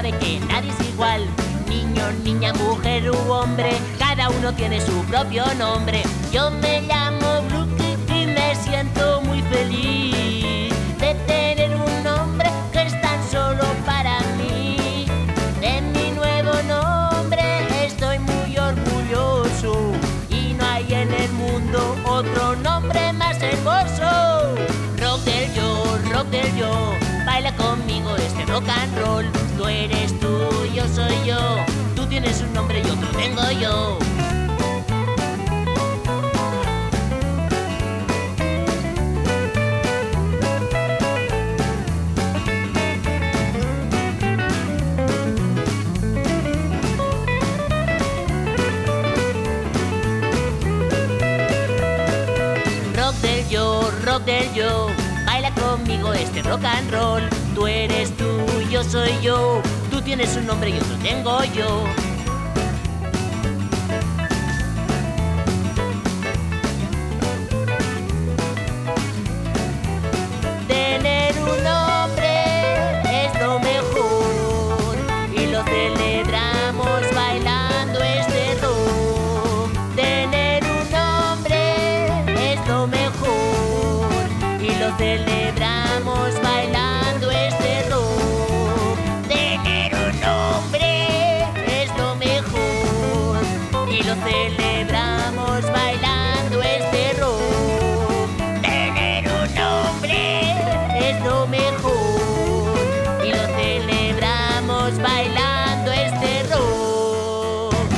sabe que nadie es igual. Niño, niña, mujer u hombre, cada uno tiene su propio nombre. Yo me llamo Brookie y me siento muy feliz de tener un nombre que es tan solo para mí. De mi nuevo nombre estoy muy orgulloso y no hay en el mundo otro nombre más hermoso. Rock del yo, baila conmigo este rock and roll. Tú eres tú, yo soy yo, tú tienes un nombre y otro tengo yo. Rock del yo, baila conmigo este rock and roll. Tú eres tú, yo soy yo, tú tienes un nombre y otro tengo yo. Tener un nombre es lo mejor y lo celebramos bailando este rock. Tener un nombre es lo mejor y lo celebramos bailando este rock. Tener un nombre es lo mejor y lo celebramos bailando este rock. Tener un nombre es lo mejor y lo celebramos bailando este rock.